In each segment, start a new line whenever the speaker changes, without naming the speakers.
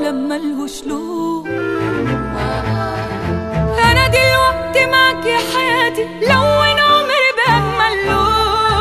عالم ملهوش لون. أنا دلوقتي معك يا حياتي، لون عمري بأجمل لون.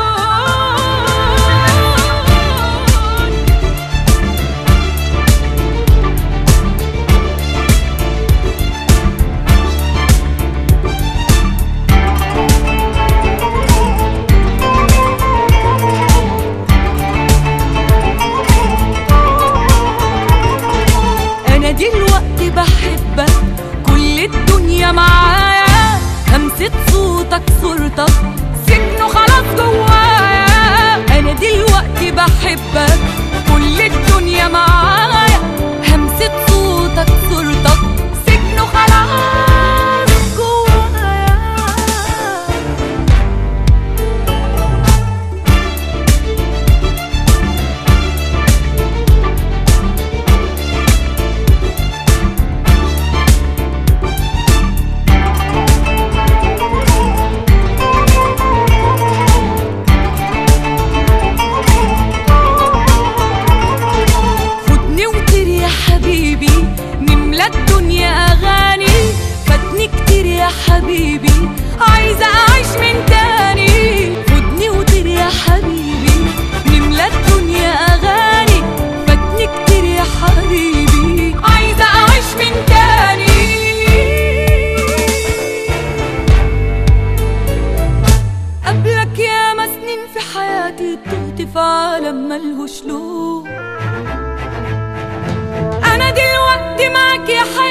أنا دلوقتي بحبك، كل الدنيا معايا، همسة صوتك صورتك سكنه خلاص جوايا. أنا دلوقتي بحبك، كل الدنيا معايا، همسة صوتك صورتك سكنه خلاص جوايا. نملى الدنيا أغاني، فاتني كتير يا حبيبي، عايزة أعيش من تاني. خدني وطير يا حبيبي، نملى الدنيا أغاني، فاتني كتير يا حبيبي، عايزة أعيش من تاني. قبلك ياما سنين في حياتي، تهت في عالم ملهوش لون. أنا دلوقتي معك يا حبيبي،